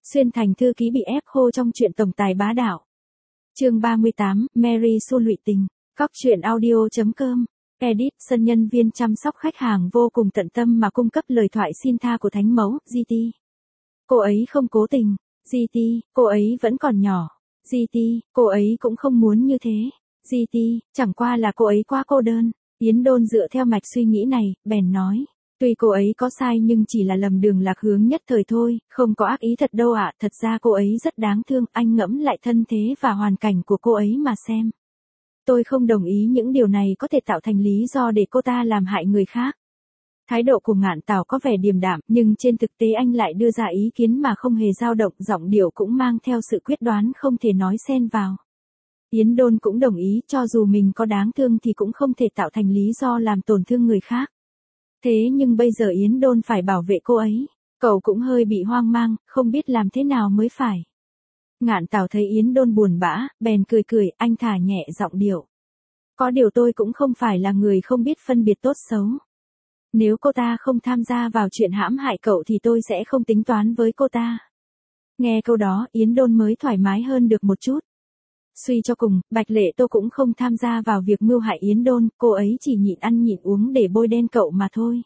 Xuyên thành thư ký bị ép khô trong chuyện tổng tài bá đạo. Chương 38, Mary Sue lụy tình. Góc truyện audio.com. Edit, sân nhân viên chăm sóc khách hàng vô cùng tận tâm mà cung cấp lời thoại xin tha của thánh mẫu, GT. Cô ấy không cố tình. GT, cô ấy vẫn còn nhỏ. GT, cô ấy cũng không muốn như thế. GT, chẳng qua là cô ấy quá cô đơn. Yến Đôn dựa theo mạch suy nghĩ này, bèn nói. Tuy cô ấy có sai nhưng chỉ là lầm đường lạc hướng nhất thời thôi, không có ác ý thật đâu ạ. Thật ra cô ấy rất đáng thương, anh ngẫm lại thân thế và hoàn cảnh của cô ấy mà xem. Tôi không đồng ý những điều này có thể tạo thành lý do để cô ta làm hại người khác. Thái độ của Ngạn Tảo có vẻ điềm đạm, nhưng trên thực tế anh lại đưa ra ý kiến mà không hề dao động, giọng điệu cũng mang theo sự quyết đoán không thể nói xen vào. Yến Đôn cũng đồng ý, cho dù mình có đáng thương thì cũng không thể tạo thành lý do làm tổn thương người khác. Thế nhưng bây giờ Yến Đôn phải bảo vệ cô ấy. Cậu cũng hơi bị hoang mang, không biết làm thế nào mới phải. Ngạn Tảo thấy Yến Đôn buồn bã, bèn cười cười, anh thả nhẹ giọng điệu. Có điều tôi cũng không phải là người không biết phân biệt tốt xấu. Nếu cô ta không tham gia vào chuyện hãm hại cậu thì tôi sẽ không tính toán với cô ta. Nghe câu đó, Yến Đôn mới thoải mái hơn được một chút. Suy cho cùng, Bạch Lệ Tô cũng không tham gia vào việc mưu hại Yến Đôn, cô ấy chỉ nhịn ăn nhịn uống để bôi đen cậu mà thôi.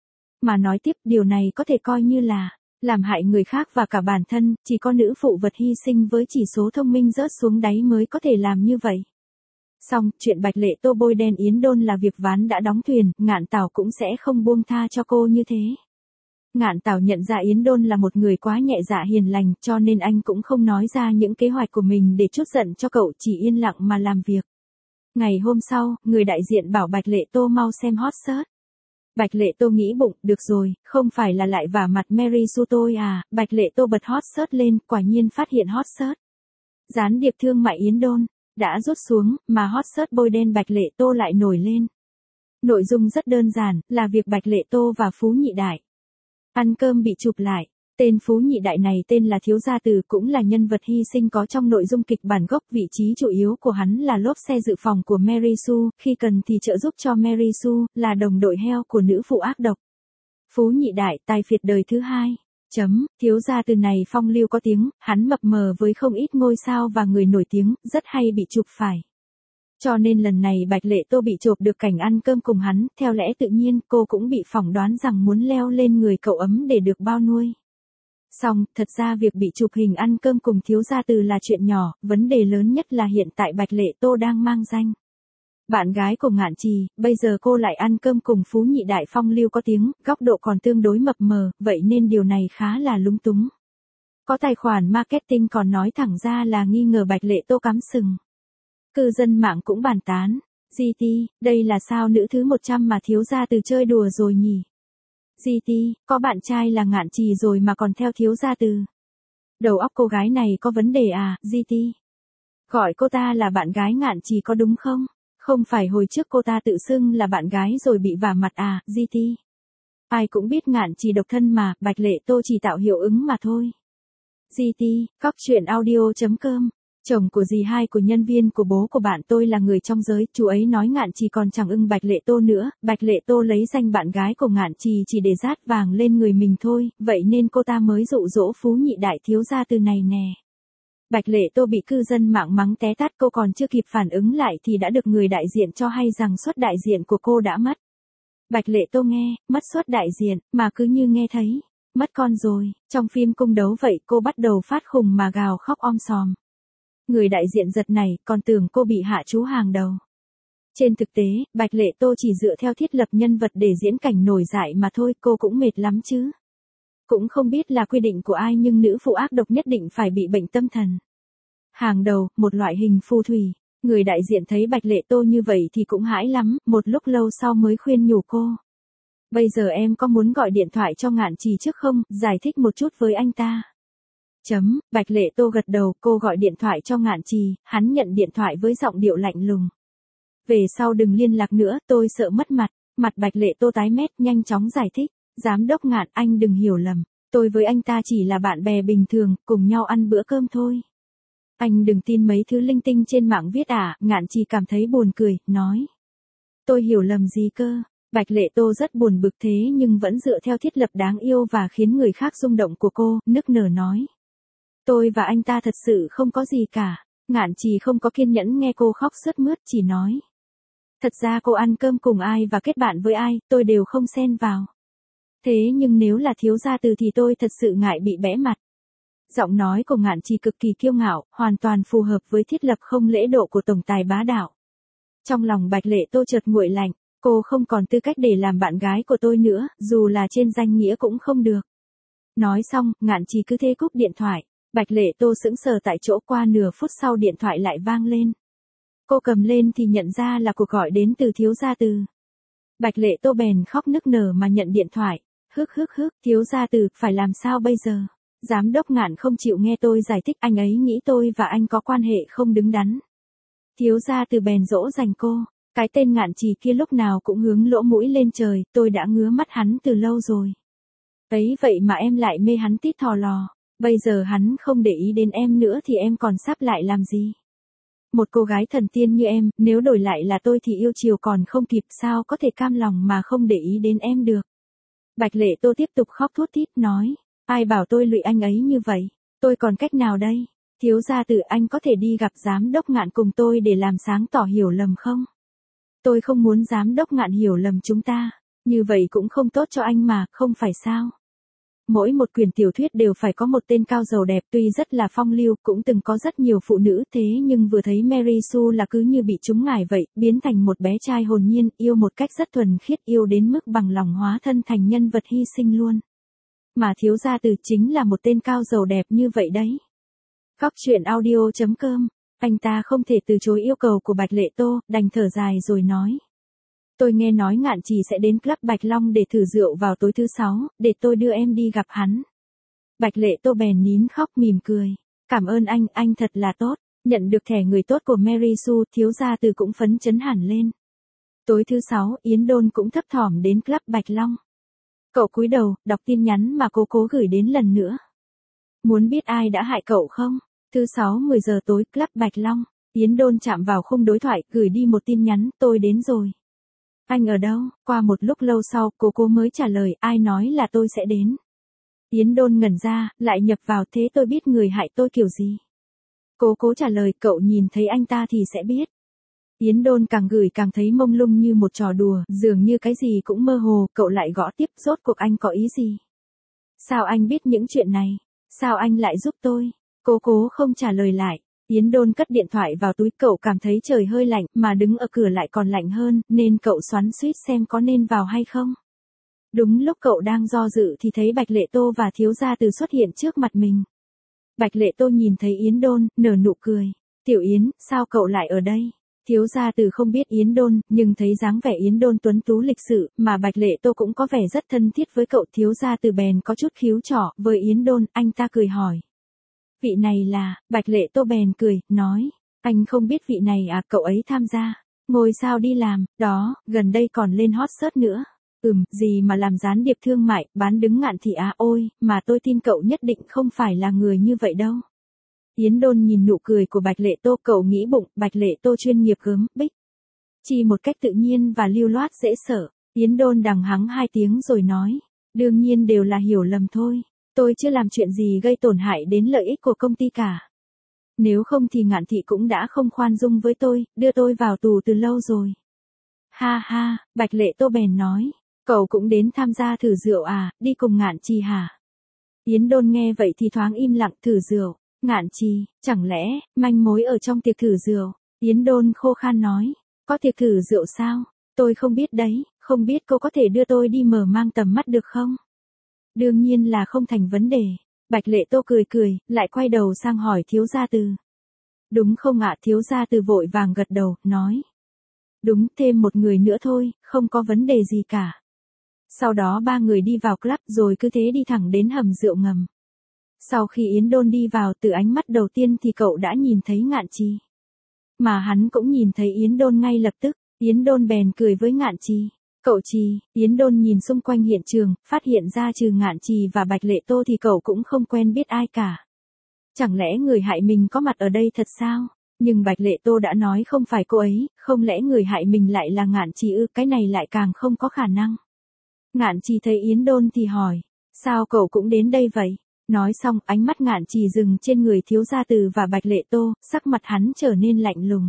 Mà nói tiếp, điều này có thể coi như là làm hại người khác và cả bản thân, chỉ có nữ phụ vật hy sinh với chỉ số thông minh rớt xuống đáy mới có thể làm như vậy. Xong, chuyện Bạch Lệ Tô bôi đen Yến Đôn là việc ván đã đóng thuyền, Ngạn Tảo cũng sẽ không buông tha cho cô như thế. Ngạn Tảo nhận ra Yến Đôn là một người quá nhẹ dạ hiền lành, cho nên anh cũng không nói ra những kế hoạch của mình để trút giận cho cậu, chỉ yên lặng mà làm việc. Ngày hôm sau, người đại diện bảo Bạch Lệ Tô mau xem hot search. Bạch Lệ Tô nghĩ bụng, được rồi, không phải là lại vả mặt Mary Sue tôi à. Bạch Lệ Tô bật hot search lên, quả nhiên phát hiện hot search. Gián điệp thương mại Yến Đôn đã rút xuống, mà hot search bôi đen Bạch Lệ Tô lại nổi lên. Nội dung rất đơn giản, là việc Bạch Lệ Tô và Phú Nhị Đại ăn cơm bị chụp lại. Tên Phú Nhị Đại này tên là Thiếu Gia Từ, cũng là nhân vật hy sinh có trong nội dung kịch bản gốc. Vị trí chủ yếu của hắn là lốp xe dự phòng của Mary Sue, khi cần thì trợ giúp cho Mary Sue, là đồng đội heo của nữ phụ ác độc. Phú Nhị Đại, tài phiệt đời thứ hai. Thiếu Gia Từ này phong lưu có tiếng, hắn mập mờ với không ít ngôi sao và người nổi tiếng, rất hay bị chụp phải. Cho nên lần này Bạch Lệ Tô bị chụp được cảnh ăn cơm cùng hắn, theo lẽ tự nhiên cô cũng bị phỏng đoán rằng muốn leo lên người cậu ấm để được bao nuôi. Xong, thật ra việc bị chụp hình ăn cơm cùng Thiếu Gia Từ là chuyện nhỏ, vấn đề lớn nhất là hiện tại Bạch Lệ Tô đang mang danh bạn gái của Ngạn Trì, bây giờ cô lại ăn cơm cùng Phú Nhị Đại phong lưu có tiếng, góc độ còn tương đối mập mờ, vậy nên điều này khá là lúng túng. Có tài khoản marketing còn nói thẳng ra là nghi ngờ Bạch Lệ Tô cắm sừng. Cư dân mạng cũng bàn tán, GT, đây là sao nữ thứ 100 mà Thiếu Gia Từ chơi đùa rồi nhỉ? GT, có bạn trai là Ngạn Trì rồi mà còn theo Thiếu Gia Từ. Đầu óc cô gái này có vấn đề à, GT? Gọi cô ta là bạn gái Ngạn Trì có đúng không? Không phải hồi trước cô ta tự xưng là bạn gái rồi bị vả mặt à, GT? Ai cũng biết Ngạn Trì độc thân mà, Bạch Lệ Tô chỉ tạo hiệu ứng mà thôi. GT, góc truyện audio.com. Chồng của dì hai của nhân viên của bố của bạn tôi là người trong giới, chú ấy nói Ngạn Trì còn chẳng ưng Bạch Lệ Tô nữa, Bạch Lệ Tô lấy danh bạn gái của Ngạn Trì chỉ để dát vàng lên người mình thôi, vậy nên cô ta mới dụ dỗ Phú Nhị Đại Thiếu Gia Từ này nè. Bạch Lệ Tô bị cư dân mạng mắng té tát, cô còn chưa kịp phản ứng lại thì đã được người đại diện cho hay rằng suất đại diện của cô đã mất. Bạch Lệ Tô nghe, mất suất đại diện, mà cứ như nghe thấy, mất con rồi, trong phim cung đấu vậy, cô bắt đầu phát khùng mà gào khóc om sòm. Người đại diện giật này, còn tưởng cô bị hạ chú hàng đầu. Trên thực tế, Bạch Lệ Tô chỉ dựa theo thiết lập nhân vật để diễn cảnh nổi dại mà thôi, cô cũng mệt lắm chứ. Cũng không biết là quy định của ai nhưng nữ phụ ác độc nhất định phải bị bệnh tâm thần. Hàng đầu, một loại hình phù thủy. Người đại diện thấy Bạch Lệ Tô như vậy thì cũng hãi lắm, một lúc lâu sau mới khuyên nhủ cô. Bây giờ em có muốn gọi điện thoại cho Ngạn Trì trước không, giải thích một chút với anh ta. Bạch Lệ Tô gật đầu, cô gọi điện thoại cho Ngạn Trì, hắn nhận điện thoại với giọng điệu lạnh lùng. Về sau đừng liên lạc nữa, tôi sợ mất mặt. Mặt Bạch Lệ Tô tái mét, nhanh chóng giải thích. Giám đốc Ngạn, anh đừng hiểu lầm. Tôi với anh ta chỉ là bạn bè bình thường, cùng nhau ăn bữa cơm thôi. Anh đừng tin mấy thứ linh tinh trên mạng viết à, Ngạn Trì cảm thấy buồn cười, nói. Tôi hiểu lầm gì cơ? Bạch Lệ Tô rất buồn bực thế nhưng vẫn dựa theo thiết lập đáng yêu và khiến người khác rung động của cô, nức nở nói. Tôi và anh ta thật sự không có gì cả. Ngạn Trì không có kiên nhẫn nghe cô khóc sướt mướt, chỉ nói. Thật ra cô ăn cơm cùng ai và kết bạn với ai, tôi đều không xen vào. Thế nhưng nếu là thiếu gia Từ thì tôi thật sự ngại bị bẽ mặt. Giọng nói của Ngạn Trì cực kỳ kiêu ngạo, hoàn toàn phù hợp với thiết lập không lễ độ của tổng tài bá đạo. Trong lòng Bạch Lệ Tô chợt nguội lạnh, cô không còn tư cách để làm bạn gái của tôi nữa, dù là trên danh nghĩa cũng không được. Nói xong, Ngạn Trì cứ thế cúp điện thoại. Bạch Lệ Tô sững sờ tại chỗ, qua nửa phút sau điện thoại lại vang lên. Cô cầm lên thì nhận ra là cuộc gọi đến từ thiếu gia Từ. Bạch Lệ Tô bèn khóc nức nở mà nhận điện thoại. Thiếu gia Từ, phải làm sao bây giờ? Giám đốc Ngạn không chịu nghe tôi giải thích, anh ấy nghĩ tôi và anh có quan hệ không đứng đắn. Thiếu gia Từ bèn dỗ dành cô. Cái tên Ngạn Trì kia lúc nào cũng hướng lỗ mũi lên trời, tôi đã ngứa mắt hắn từ lâu rồi. Ấy vậy mà em lại mê hắn tít thò lò. Bây giờ hắn không để ý đến em nữa thì em còn sắp lại làm gì? Một cô gái thần tiên như em, nếu đổi lại là tôi thì yêu chiều còn không kịp, sao có thể cam lòng mà không để ý đến em được. Bạch Lệ Tô tiếp tục khóc thút thít nói. Ai bảo tôi lụy anh ấy như vậy? Tôi còn cách nào đây? Thiếu gia Từ, anh có thể đi gặp giám đốc Ngạn cùng tôi để làm sáng tỏ hiểu lầm không? Tôi không muốn giám đốc Ngạn hiểu lầm chúng ta. Như vậy cũng không tốt cho anh mà, không phải sao? Mỗi một quyển tiểu thuyết đều phải có một tên cao giàu đẹp, tuy rất là phong lưu, cũng từng có rất nhiều phụ nữ, thế nhưng vừa thấy Mary Sue là cứ như bị trúng ngải vậy, biến thành một bé trai hồn nhiên, yêu một cách rất thuần khiết, yêu đến mức bằng lòng hóa thân thành nhân vật hy sinh luôn. Mà thiếu gia Từ chính là một tên cao giàu đẹp như vậy đấy. Góc truyện audio.com, anh ta không thể từ chối yêu cầu của Bạch Lệ Tô, đành thở dài rồi nói. Tôi nghe nói Ngạn Trì sẽ đến club Bạch Long để thử rượu vào tối thứ 6, để tôi đưa em đi gặp hắn. Bạch Lệ Tô bèn nín khóc mỉm cười. Cảm ơn anh thật là tốt. Nhận được thẻ người tốt của Mary Sue, thiếu gia Từ cũng phấn chấn hẳn lên. Tối thứ 6, Yến Đôn cũng thấp thỏm đến club Bạch Long. Cậu cúi đầu, đọc tin nhắn mà cô cố gửi đến lần nữa. Muốn biết ai đã hại cậu không? Thứ 6 10 giờ tối, club Bạch Long. Yến Đôn chạm vào khung đối thoại, gửi đi một tin nhắn, tôi đến rồi. Anh ở đâu? Qua một lúc lâu sau, cô mới trả lời, ai nói là tôi sẽ đến. Yến Đôn ngẩn ra, lại nhập vào, thế tôi biết người hại tôi kiểu gì? Cô trả lời, cậu nhìn thấy anh ta thì sẽ biết. Yến Đôn càng gửi càng thấy mông lung như một trò đùa, dường như cái gì cũng mơ hồ, cậu lại gõ tiếp, rốt cuộc anh có ý gì? Sao anh biết những chuyện này? Sao anh lại giúp tôi? Cô không trả lời lại. Yến Đôn cất điện thoại vào túi, cậu cảm thấy trời hơi lạnh, mà đứng ở cửa lại còn lạnh hơn, nên cậu xoắn xuýt xem có nên vào hay không. Đúng lúc cậu đang do dự thì thấy Bạch Lệ Tô và thiếu gia Từ xuất hiện trước mặt mình. Bạch Lệ Tô nhìn thấy Yến Đôn, nở nụ cười. Tiểu Yến, sao cậu lại ở đây? Thiếu gia Từ không biết Yến Đôn, nhưng thấy dáng vẻ Yến Đôn tuấn tú lịch sự, mà Bạch Lệ Tô cũng có vẻ rất thân thiết với cậu. Thiếu gia Từ bèn có chút khiếu trỏ với Yến Đôn, anh ta cười hỏi. Vị này là, Bạch Lệ Tô bèn cười, nói, anh không biết vị này à, cậu ấy tham gia ngôi sao đi làm, đó, gần đây còn lên hot search nữa. Gì mà làm gián điệp thương mại, bán đứng Ngạn Thị à, ôi, mà tôi tin cậu nhất định không phải là người như vậy đâu. Yến Đôn nhìn nụ cười của Bạch Lệ Tô, cậu nghĩ bụng, Bạch Lệ Tô chuyên nghiệp gớm, bích. Chỉ một cách tự nhiên và lưu loát dễ sợ. Yến Đôn đằng hắng 2 tiếng rồi nói, đương nhiên đều là hiểu lầm thôi. Tôi chưa làm chuyện gì gây tổn hại đến lợi ích của công ty cả. Nếu không thì Ngạn Thị cũng đã không khoan dung với tôi, đưa tôi vào tù từ lâu rồi. Ha ha, Bạch Lệ Tô bèn nói, cậu cũng đến tham gia thử rượu à, đi cùng Ngạn Trì hả? Yến Đôn nghe vậy thì thoáng im lặng, thử rượu, Ngạn Trì, chẳng lẽ, manh mối ở trong tiệc thử rượu? Yến Đôn khô khan nói, có tiệc thử rượu sao? Tôi không biết đấy, không biết cô có thể đưa tôi đi mở mang tầm mắt được không? Đương nhiên là không thành vấn đề. Bạch Lệ Tô cười, lại quay đầu sang hỏi thiếu gia Từ. Đúng không ạ? Thiếu gia Từ vội vàng gật đầu, nói. Đúng, thêm một người nữa thôi, không có vấn đề gì cả. Sau đó 3 người đi vào club rồi cứ thế đi thẳng đến hầm rượu ngầm. Sau khi Yến Đôn đi vào, từ ánh mắt đầu tiên thì cậu đã nhìn thấy Ngạn Trì. Mà hắn cũng nhìn thấy Yến Đôn ngay lập tức, Yến Đôn bèn cười với Ngạn Trì. Cậu Trì, Yến Đôn nhìn xung quanh hiện trường, phát hiện ra trừ Ngạn Trì và Bạch Lệ Tô thì cậu cũng không quen biết ai cả. Chẳng lẽ người hại mình có mặt ở đây thật sao? Nhưng Bạch Lệ Tô đã nói không phải cô ấy, không lẽ người hại mình lại là Ngạn Trì ư? Cái này lại càng không có khả năng. Ngạn Trì thấy Yến Đôn thì hỏi, sao cậu cũng đến đây vậy? Nói xong, ánh mắt Ngạn Trì dừng trên người thiếu gia từ và Bạch Lệ Tô, sắc mặt hắn trở nên lạnh lùng.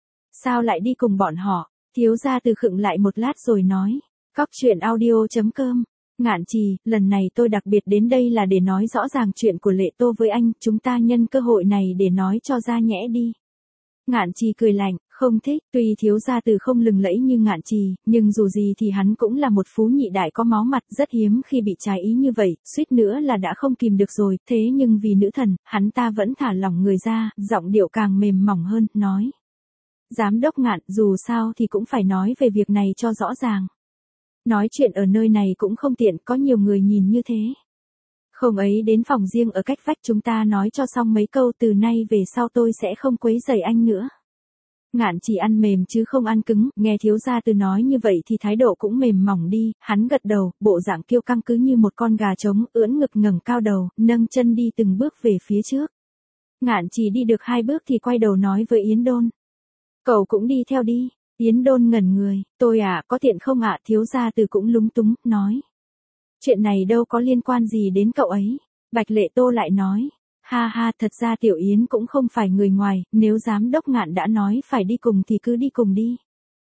Sao lại đi cùng bọn họ? Thiếu gia từ khựng lại một lát rồi nói. Cóc truyện audio.com. Ngạn Trì, lần này tôi đặc biệt đến đây là để nói rõ ràng chuyện của Lệ Tô với anh, chúng ta nhân cơ hội này để nói cho ra nhẽ đi. Ngạn Trì cười lạnh, không thích, tuy thiếu gia từ không lừng lẫy như Ngạn Trì, nhưng dù gì thì hắn cũng là một phú nhị đại có máu mặt, rất hiếm khi bị trái ý như vậy, suýt nữa là đã không kìm được rồi, thế nhưng vì nữ thần, hắn ta vẫn thả lỏng người ra, giọng điệu càng mềm mỏng hơn, nói. Giám đốc Ngạn, dù sao thì cũng phải nói về việc này cho rõ ràng. Nói chuyện ở nơi này cũng không tiện, có nhiều người nhìn như thế. Không ấy đến phòng riêng ở cách vách chúng ta nói cho xong mấy câu, từ nay về sau tôi sẽ không quấy rầy anh nữa. Ngạn Trì ăn mềm chứ không ăn cứng, nghe thiếu gia từ nói như vậy thì thái độ cũng mềm mỏng đi, hắn gật đầu, bộ dạng kiêu căng cứ như một con gà trống, ưỡn ngực ngẩng cao đầu, nâng chân đi từng bước về phía trước. Ngạn Trì đi được 2 bước thì quay đầu nói với Yến Đôn. Cậu cũng đi theo đi. Yến Đôn ngẩn người, tôi có tiện không ạ? Thiếu gia từ cũng lúng túng, nói. Chuyện này đâu có liên quan gì đến cậu ấy. Bạch Lệ Tô lại nói. Ha ha, thật ra Tiểu Yến cũng không phải người ngoài, nếu giám đốc Ngạn đã nói phải đi cùng thì cứ đi cùng đi.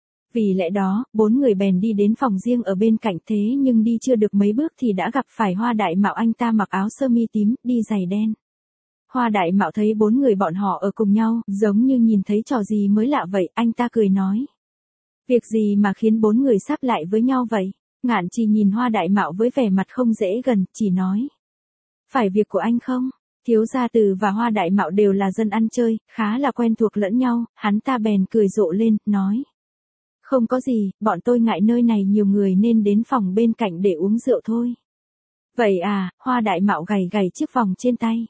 Vì lẽ đó, 4 người bèn đi đến phòng riêng ở bên cạnh, thế nhưng đi chưa được mấy bước thì đã gặp phải Hoa Đại Mạo. Anh ta mặc áo sơ mi tím, đi giày đen. Hoa Đại Mạo thấy 4 người bọn họ ở cùng nhau, giống như nhìn thấy trò gì mới lạ vậy, anh ta cười nói. Việc gì mà khiến 4 người sắp lại với nhau vậy? Ngạn Trì nhìn Hoa Đại Mạo với vẻ mặt không dễ gần, chỉ nói. Phải việc của anh không? Thiếu gia từ và Hoa Đại Mạo đều là dân ăn chơi, khá là quen thuộc lẫn nhau, hắn ta bèn cười rộ lên, nói. Không có gì, bọn tôi ngại nơi này nhiều người nên đến phòng bên cạnh để uống rượu thôi. Vậy à, Hoa Đại Mạo gầy gầy chiếc vòng trên tay.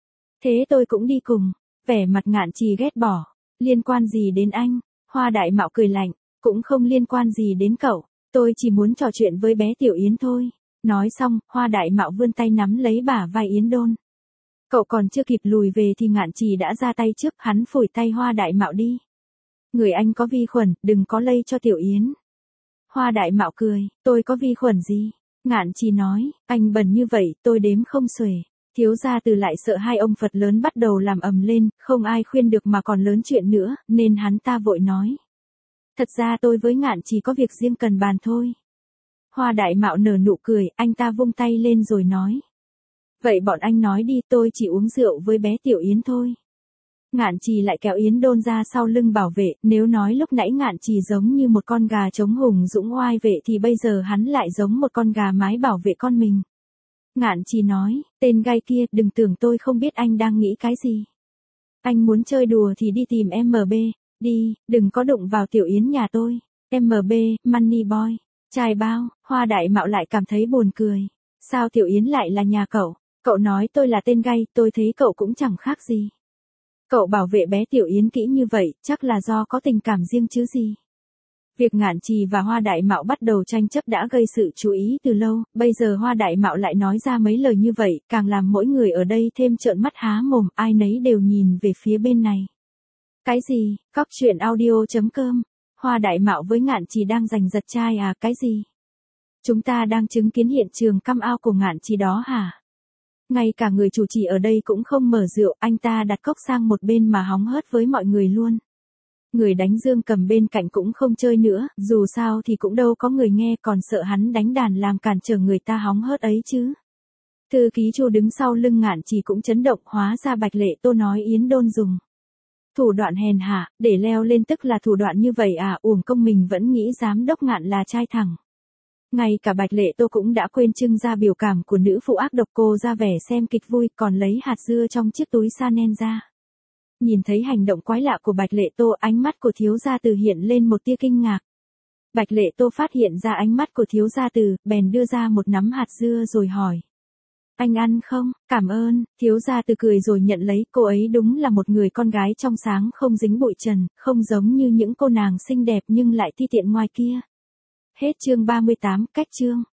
Thế tôi cũng đi cùng. Vẻ mặt Ngạn Trì ghét bỏ. Liên quan gì đến anh? Hoa Đại Mạo cười lạnh. Cũng không liên quan gì đến cậu. Tôi chỉ muốn trò chuyện với bé Tiểu Yến thôi. Nói xong, Hoa Đại Mạo vươn tay nắm lấy bả vai Yến Đôn. Cậu còn chưa kịp lùi về thì Ngạn Trì đã ra tay trước, hắn phủi tay Hoa Đại Mạo đi. Người anh có vi khuẩn, đừng có lây cho Tiểu Yến. Hoa Đại Mạo cười, tôi có vi khuẩn gì? Ngạn Trì nói, anh bẩn như vậy, tôi đếm không xuể. Thiếu gia từ lại sợ hai ông Phật lớn bắt đầu làm ầm lên, không ai khuyên được mà còn lớn chuyện nữa, nên hắn ta vội nói. Thật ra tôi với Ngạn Trì có việc riêng cần bàn thôi. Hoa Đại Mạo nở nụ cười, anh ta vung tay lên rồi nói. Vậy bọn anh nói đi, tôi chỉ uống rượu với bé Tiểu Yến thôi. Ngạn Trì lại kéo Yến Đôn ra sau lưng bảo vệ, nếu nói lúc nãy Ngạn Trì giống như một con gà trống hùng dũng oai vệ thì bây giờ hắn lại giống một con gà mái bảo vệ con mình. Ngạn Trì nói, tên gai kia, đừng tưởng tôi không biết anh đang nghĩ cái gì. Anh muốn chơi đùa thì đi tìm MB, đi, đừng có đụng vào Tiểu Yến nhà tôi. MB, Money Boy, trai bao. Hoa Đại Mạo lại cảm thấy buồn cười. Sao Tiểu Yến lại là nhà cậu? Cậu nói tôi là tên gai, tôi thấy cậu cũng chẳng khác gì. Cậu bảo vệ bé Tiểu Yến kỹ như vậy, chắc là do có tình cảm riêng chứ gì. Việc Ngạn Trì và Hoa Đại Mạo bắt đầu tranh chấp đã gây sự chú ý từ lâu, bây giờ Hoa Đại Mạo lại nói ra mấy lời như vậy, càng làm mỗi người ở đây thêm trợn mắt há mồm, ai nấy đều nhìn về phía bên này. Cái gì? Cóc truyện audio.com. Hoa Đại Mạo với Ngạn Trì đang giành giật trai à? Cái gì? Chúng ta đang chứng kiến hiện trường căm ao của Ngạn Trì đó hả? Ngay cả người chủ trì ở đây cũng không mở rượu, anh ta đặt cốc sang một bên mà hóng hớt với mọi người luôn. Người đánh dương cầm bên cạnh cũng không chơi nữa, dù sao thì cũng đâu có người nghe, còn sợ hắn đánh đàn làm cản trở người ta hóng hớt ấy chứ. Thư ký Chu đứng sau lưng Ngạn Trì cũng chấn động, hóa ra Bạch Lệ Tô nói Yến Đôn dùng thủ đoạn hèn hạ để leo lên, tức là thủ đoạn như vậy à? Uổng công mình vẫn nghĩ giám đốc Ngạn là trai thẳng. Ngay cả Bạch Lệ Tô cũng đã quên trưng ra biểu cảm của nữ phụ ác độc, cô ra vẻ xem kịch vui, còn lấy hạt dưa trong chiếc túi Chanel ra. Nhìn thấy hành động quái lạ của Bạch Lệ Tô, ánh mắt của thiếu gia từ hiện lên một tia kinh ngạc. Bạch Lệ Tô phát hiện ra ánh mắt của thiếu gia từ, bèn đưa ra một nắm hạt dưa rồi hỏi. Anh ăn không? Cảm ơn. Thiếu gia từ cười rồi nhận lấy, cô ấy đúng là một người con gái trong sáng không dính bụi trần, không giống như những cô nàng xinh đẹp nhưng lại ti tiện ngoài kia. Hết chương 38, cách chương.